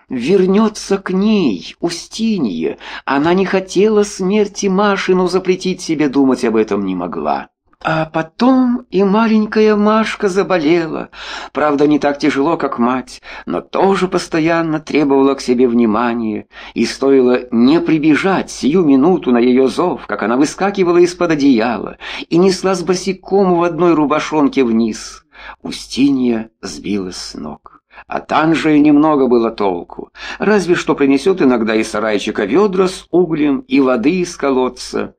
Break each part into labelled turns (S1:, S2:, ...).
S1: вернется к ней, Устинье. Она не хотела смерти Маши, но запретить себе думать об этом не могла. А потом и маленькая Машка заболела. Правда, не так тяжело, как мать, но тоже постоянно требовала к себе внимания. И стоило не прибежать сию минуту на ее зов, как она выскакивала из-под одеяла и неслась босиком в одной рубашонке вниз. Устинья сбилась с ног. От Анжеи немного было толку, разве что принесет иногда из сарайчика ведра с углем и воды из колодца.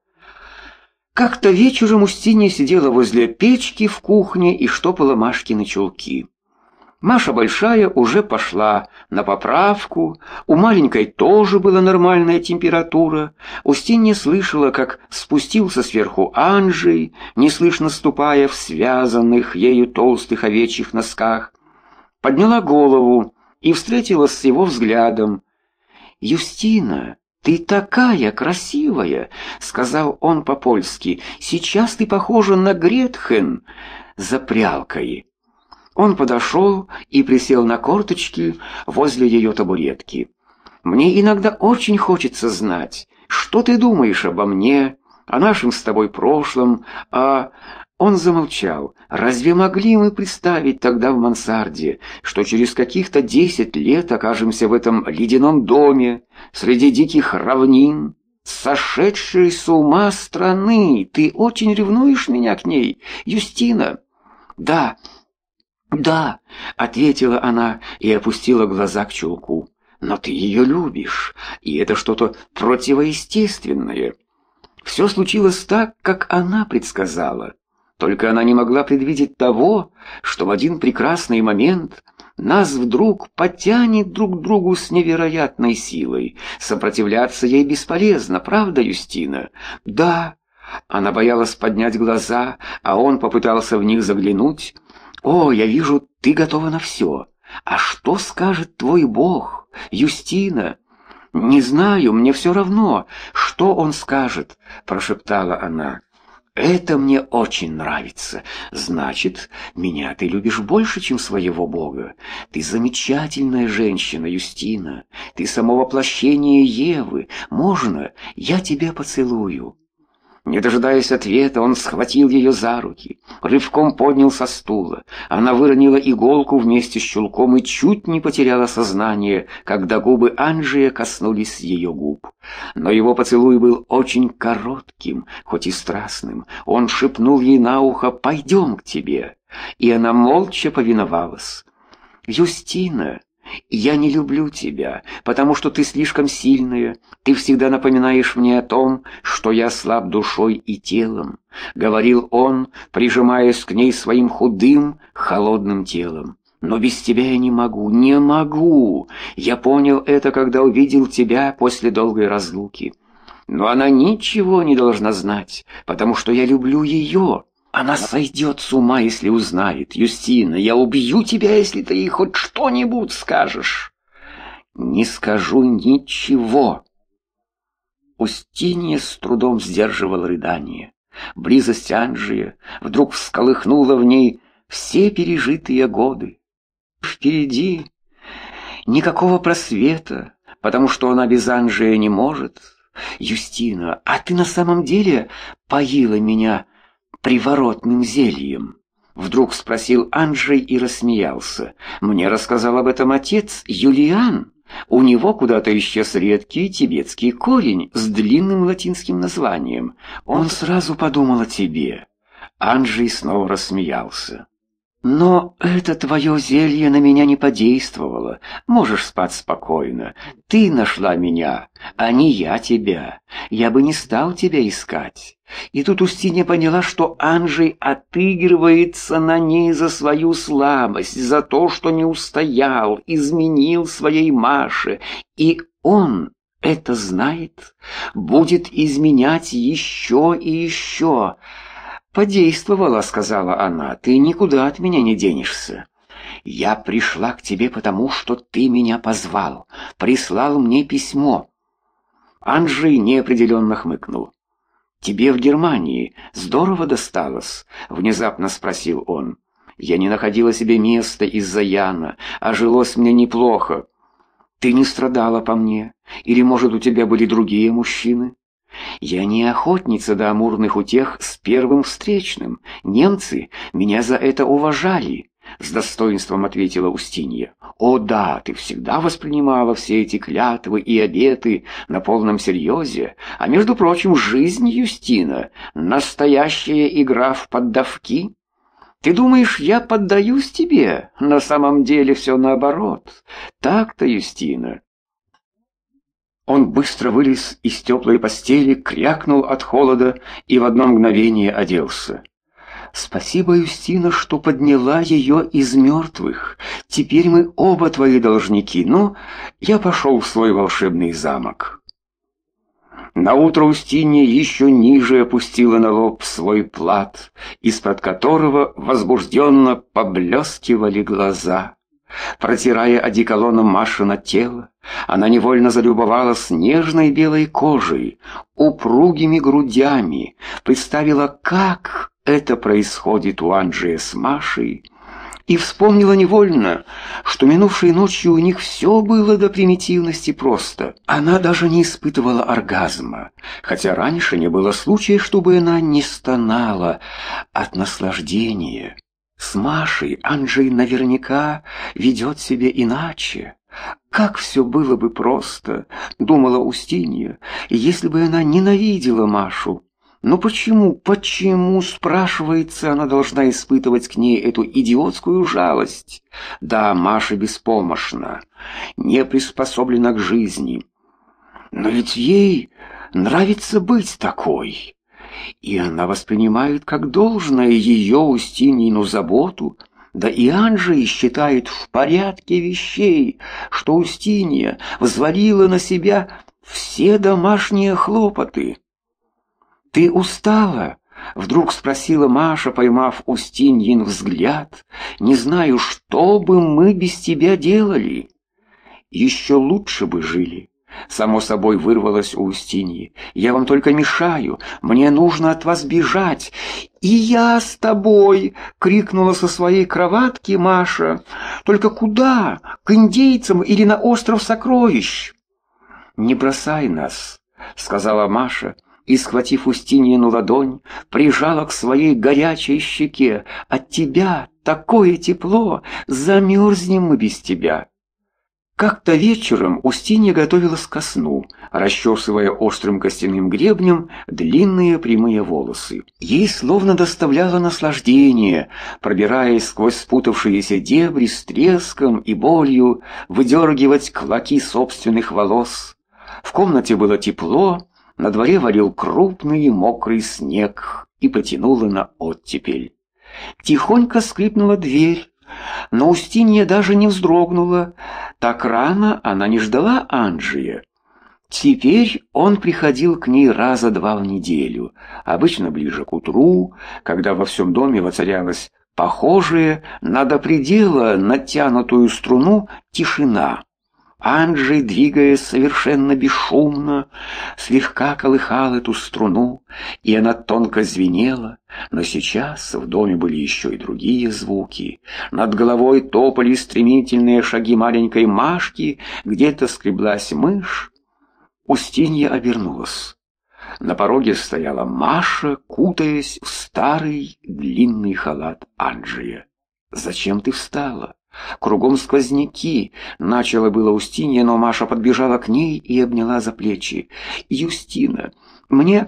S1: Как-то вечером Устинья сидела возле печки в кухне и штопала Машкины чулки. Маша большая уже пошла на поправку, у маленькой тоже была нормальная температура. Устинья слышала, как спустился сверху Анжей, неслышно ступая в связанных ею толстых овечьих носках. Подняла голову и встретилась с его взглядом. «Юстина, ты такая красивая!» — сказал он по-польски. «Сейчас ты похожа на Гретхен за прялкой». Он подошел и присел на корточки возле ее табуретки. «Мне иногда очень хочется знать, что ты думаешь обо мне, о нашем с тобой прошлом, а...» Он замолчал. «Разве могли мы представить тогда в мансарде, что через каких-то 10 лет окажемся в этом ледяном доме, среди диких равнин, сошедшей с ума страны? Ты очень ревнуешь меня к ней, Юстина?» «Да, да», — ответила она и опустила глаза к чулку. «Но ты ее любишь, и это что-то противоестественное». Все случилось так, как она предсказала. Только она не могла предвидеть того, что в один прекрасный момент нас вдруг потянет друг к другу с невероятной силой. Сопротивляться ей бесполезно, правда, Юстина? «Да». Она боялась поднять глаза, а он попытался в них заглянуть. «О, я вижу, ты готова на все. А что скажет твой Бог, Юстина?» «Не знаю, мне все равно, что он скажет», — прошептала она. «Это мне очень нравится. Значит, меня ты любишь больше, чем своего Бога. Ты замечательная женщина, Юстина. Ты само воплощение Евы. Можно, я тебя поцелую?» Не дожидаясь ответа, он схватил ее за руки, рывком поднял со стула. Она выронила иголку вместе с чулком и чуть не потеряла сознание, когда губы Анжея коснулись ее губ. Но его поцелуй был очень коротким, хоть и страстным. Он шепнул ей на ухо: «Пойдем к тебе». И она молча повиновалась. «Юстина, я не люблю тебя, потому что ты слишком сильная. Ты всегда напоминаешь мне о том, что я слаб душой и телом», — говорил он, прижимаясь к ней своим худым, холодным телом. «Но без тебя я не могу, не могу. Я понял это, когда увидел тебя после долгой разлуки. Но она ничего не должна знать, потому что я люблю ее. Она сойдет с ума, если узнает. Юстина, я убью тебя, если ты ей хоть что-нибудь скажешь». «Не скажу ничего». Устинья с трудом сдерживала рыдание. Близость Анжея вдруг всколыхнула в ней все пережитые годы. Впереди никакого просвета, потому что она без Анжея не может. «Юстина, а ты на самом деле поила меня приворотным зельем?» Вдруг спросил Анжей и рассмеялся. «Мне рассказал об этом отец Юлиан. У него куда-то исчез редкий тибетский корень с длинным латинским названием. Он сразу подумал о тебе». Анжей снова рассмеялся. «Но это твое зелье на меня не подействовало. Можешь спать спокойно. Ты нашла меня, а не я тебя. Я бы не стал тебя искать». И тут Устинья поняла, что Анжей отыгрывается на ней за свою слабость, за то, что не устоял, изменил своей Маше. И он это знает, будет изменять еще и еще. «Подействовала», — сказала она, — «ты никуда от меня не денешься. Я пришла к тебе потому, что ты меня позвал, прислал мне письмо». Анжей неопределенно хмыкнул. «Тебе в Германии здорово досталось?» — внезапно спросил он. «Я не находила себе места из-за Яна, а жилось мне неплохо». Ты не страдала по мне? Или, может, у тебя были другие мужчины? Я не охотница до амурных утех с первым встречным. Немцы меня за это уважали, с достоинством ответила Устинья. О да, ты всегда воспринимала все эти клятвы и обеты на полном серьезе. А между прочим, жизнь, Юстина, настоящая игра в поддавки. Ты думаешь, я поддаюсь тебе? На самом деле все наоборот. Так-то, Юстина. Он быстро вылез из теплой постели, крякнул от холода и в одно мгновение оделся. «Спасибо, Юстина, что подняла ее из мертвых. Теперь мы оба твои должники, но я пошел в свой волшебный замок». Наутро Устинья еще ниже опустила на лоб свой плат, из-под которого возбужденно поблескивали глаза. Протирая одеколоном Машино тело, она невольно залюбовалась нежной белой кожей, упругими грудями, представила, как это происходит у Анджея с Машей, и вспомнила невольно, что минувшей ночью у них все было до примитивности просто. Она даже не испытывала оргазма, хотя раньше не было случая, чтобы она не стонала от наслаждения. С Машей Анджей наверняка ведет себя иначе. Как все было бы просто, думала Устинья, если бы она ненавидела Машу. Но почему, спрашивается, она должна испытывать к ней эту идиотскую жалость? Да, Маша беспомощна, не приспособлена к жизни. Но ведь ей нравится быть такой. И она воспринимает как должное ее Устиньину заботу, да и Анджей считает в порядке вещей, что Устинья взвалила на себя все домашние хлопоты. «Ты устала?» — вдруг спросила Маша, поймав Устиньин взгляд. «Не знаю, что бы мы без тебя делали?» «Еще лучше бы жили». Само собой вырвалось у Устиньи. «Я вам только мешаю, мне нужно от вас бежать». «И я с тобой!» — крикнула со своей кроватки Маша. «Только куда? К индейцам или на остров Сокровищ?» «Не бросай нас», — сказала Маша, и, схватив Устиньину ладонь, прижала к своей горячей щеке. «От тебя такое тепло, замерзнем мы без тебя». Как-то вечером Устинья готовилась ко сну, расчесывая острым костяным гребнем длинные прямые волосы. Ей словно доставляло наслаждение, пробираясь сквозь спутавшиеся дебри с треском и болью, выдергивать клоки собственных волос. В комнате было тепло, на дворе валил крупный мокрый снег и потянуло на оттепель. Тихонько скрипнула дверь. Но Устинья даже не вздрогнула. Так рано она не ждала Анджея. Теперь он приходил к ней раза два в неделю, обычно ближе к утру, когда во всем доме воцарялась похожая на до предела натянутую струну тишина. Анджей, двигаясь совершенно бесшумно, слегка колыхал эту струну, и она тонко звенела, но сейчас в доме были еще и другие звуки. Над головой топали стремительные шаги маленькой Машки, где-то скреблась мышь. Устинья обернулась. На пороге стояла Маша, кутаясь в старый длинный халат Анджея. «Зачем ты встала? Кругом сквозняки», — начала было Устинья, но Маша подбежала к ней и обняла за плечи. «Юстина, мне,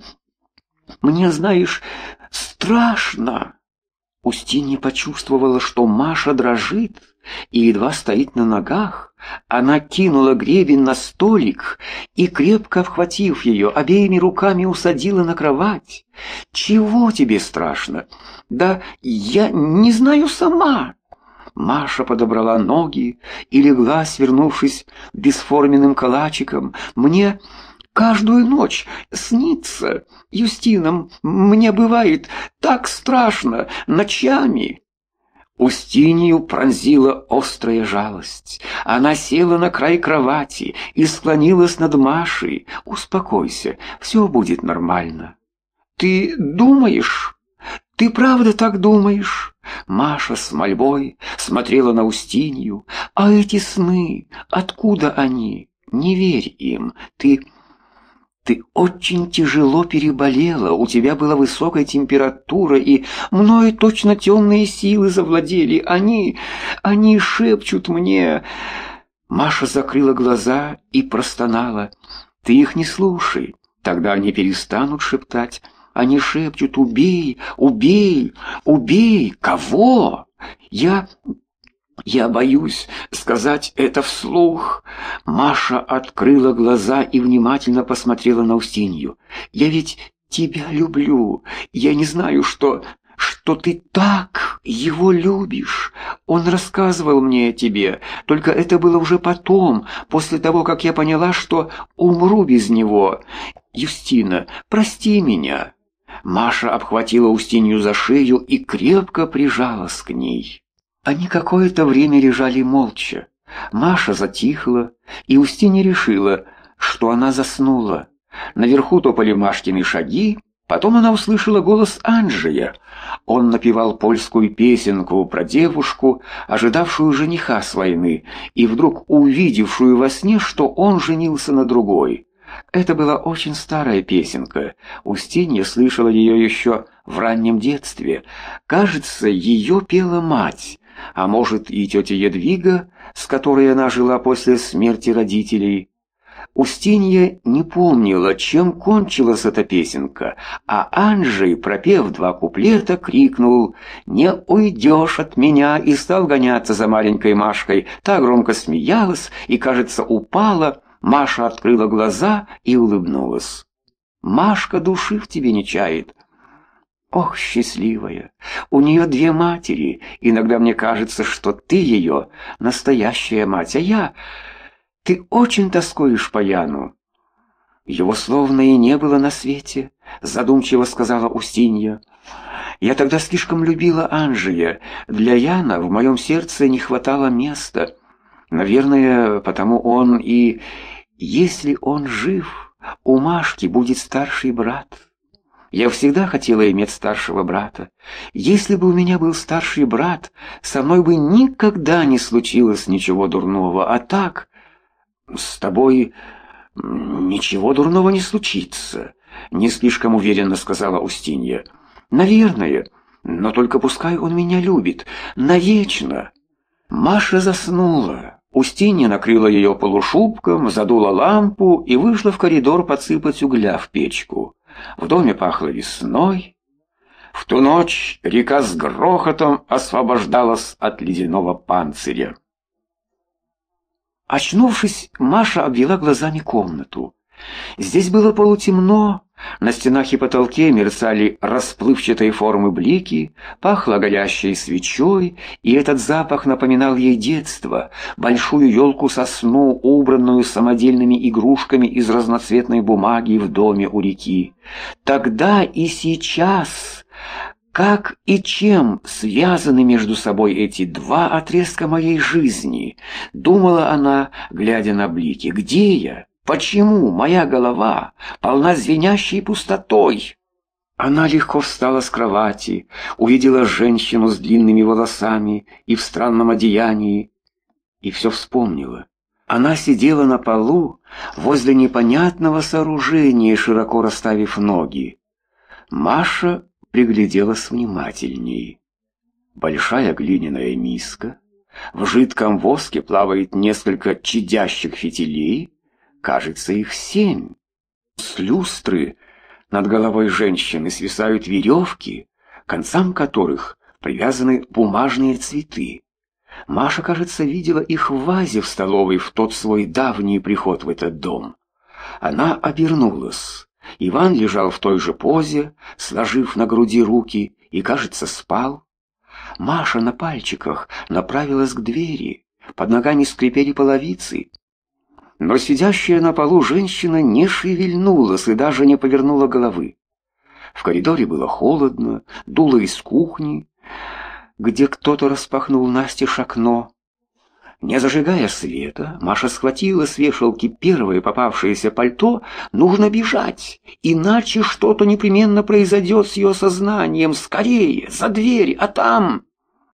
S1: знаешь, страшно». Устинья почувствовала, что Маша дрожит и едва стоит на ногах. Она кинула гребень на столик и, крепко обхватив ее, обеими руками усадила на кровать. «Чего тебе страшно?» «Да я не знаю сама». Маша подобрала ноги и легла, свернувшись бесформенным калачиком. «Мне каждую ночь снится, Юстина, мне бывает так страшно ночами». Устинью пронзила острая жалость. Она села на край кровати и склонилась над Машей. «Успокойся, все будет нормально». «Ты думаешь? Ты правда так думаешь?» Маша с мольбой смотрела на Устинью. «А эти сны, откуда они? Не верь им. Ты очень тяжело переболела, у тебя была высокая температура, и мною точно темные силы завладели. Они шепчут мне...» Маша закрыла глаза и простонала. «Ты их не слушай, тогда они перестанут шептать. Они шепчут: убей, убей, убей. Кого? Я боюсь сказать это вслух». Маша открыла глаза и внимательно посмотрела на Устинью. «Я ведь тебя люблю. Я не знаю, что ты так его любишь. Он рассказывал мне о тебе, только это было уже потом, после того, как я поняла, что умру без него. Юстина, прости меня». Маша обхватила Устинью за шею и крепко прижалась к ней. Они какое-то время лежали молча. Маша затихла, и Устинья решила, что она заснула. Наверху топали Машкины шаги, потом она услышала голос Анджея. Он напевал польскую песенку про девушку, ожидавшую жениха с войны, и вдруг увидевшую во сне, что он женился на другой. Это была очень старая песенка. Устинья слышала ее еще в раннем детстве. Кажется, ее пела мать, а может и тетя Едвига, с которой она жила после смерти родителей. Устинья не помнила, чем кончилась эта песенка, а Анджей, пропев 2 куплета, крикнул: «Не уйдешь от меня!» и стал гоняться за маленькой Машкой. Та громко смеялась и, кажется, упала. Маша открыла глаза и улыбнулась. «Машка души в тебе не чает». «Ох, счастливая! У нее 2 матери. Иногда мне кажется, что ты ее настоящая мать, а я... Ты очень тоскуешь по Яну». «Его словно и не было на свете», — задумчиво сказала Устинья. «Я тогда слишком любила Анджея. Для Яна в моем сердце не хватало места. Наверное, потому он и... Если он жив, у Машки будет старший брат. Я всегда хотела иметь старшего брата. Если бы у меня был старший брат, со мной бы никогда не случилось ничего дурного. А так, с тобой ничего дурного не случится», — не слишком уверенно сказала Устинья. «Наверное, но только пускай он меня любит. Навечно». Маша заснула. Устинья накрыла ее полушубком, задула лампу и вышла в коридор подсыпать угля в печку. В доме пахло весной. В ту ночь река с грохотом освобождалась от ледяного панциря. Очнувшись, Маша обвела глазами комнату. Здесь было полутемно, на стенах и потолке мерцали расплывчатой формы блики, пахло горящей свечой, и этот запах напоминал ей детство, большую елку-сосну, убранную самодельными игрушками из разноцветной бумаги в доме у реки. Тогда и сейчас... Как и чем связаны между собой эти 2 отрезка моей жизни? Думала она, глядя на блики. Где я? Почему моя голова полна звенящей пустотой? Она легко встала с кровати, увидела женщину с длинными волосами и в странном одеянии, и все вспомнила. Она сидела на полу возле непонятного сооружения, широко расставив ноги. Маша пригляделась внимательней. Большая глиняная миска, в жидком воске плавает несколько чадящих фитилей, кажется, их 7. С люстры над головой женщины свисают веревки, к концам которых привязаны бумажные цветы. Маша, кажется, видела их в вазе в столовой в тот свой давний приход в этот дом. Она обернулась. Иван лежал в той же позе, сложив на груди руки, и, кажется, спал. Маша на пальчиках направилась к двери, под ногами скрипели половицы. Но сидящая на полу женщина не шевельнулась и даже не повернула головы. В коридоре было холодно, дуло из кухни, где кто-то распахнул настежь окно. Не зажигая света, Маша схватила с вешалки первое попавшееся пальто. Нужно бежать, иначе что-то непременно произойдет с ее сознанием. Скорее, за дверь, а там...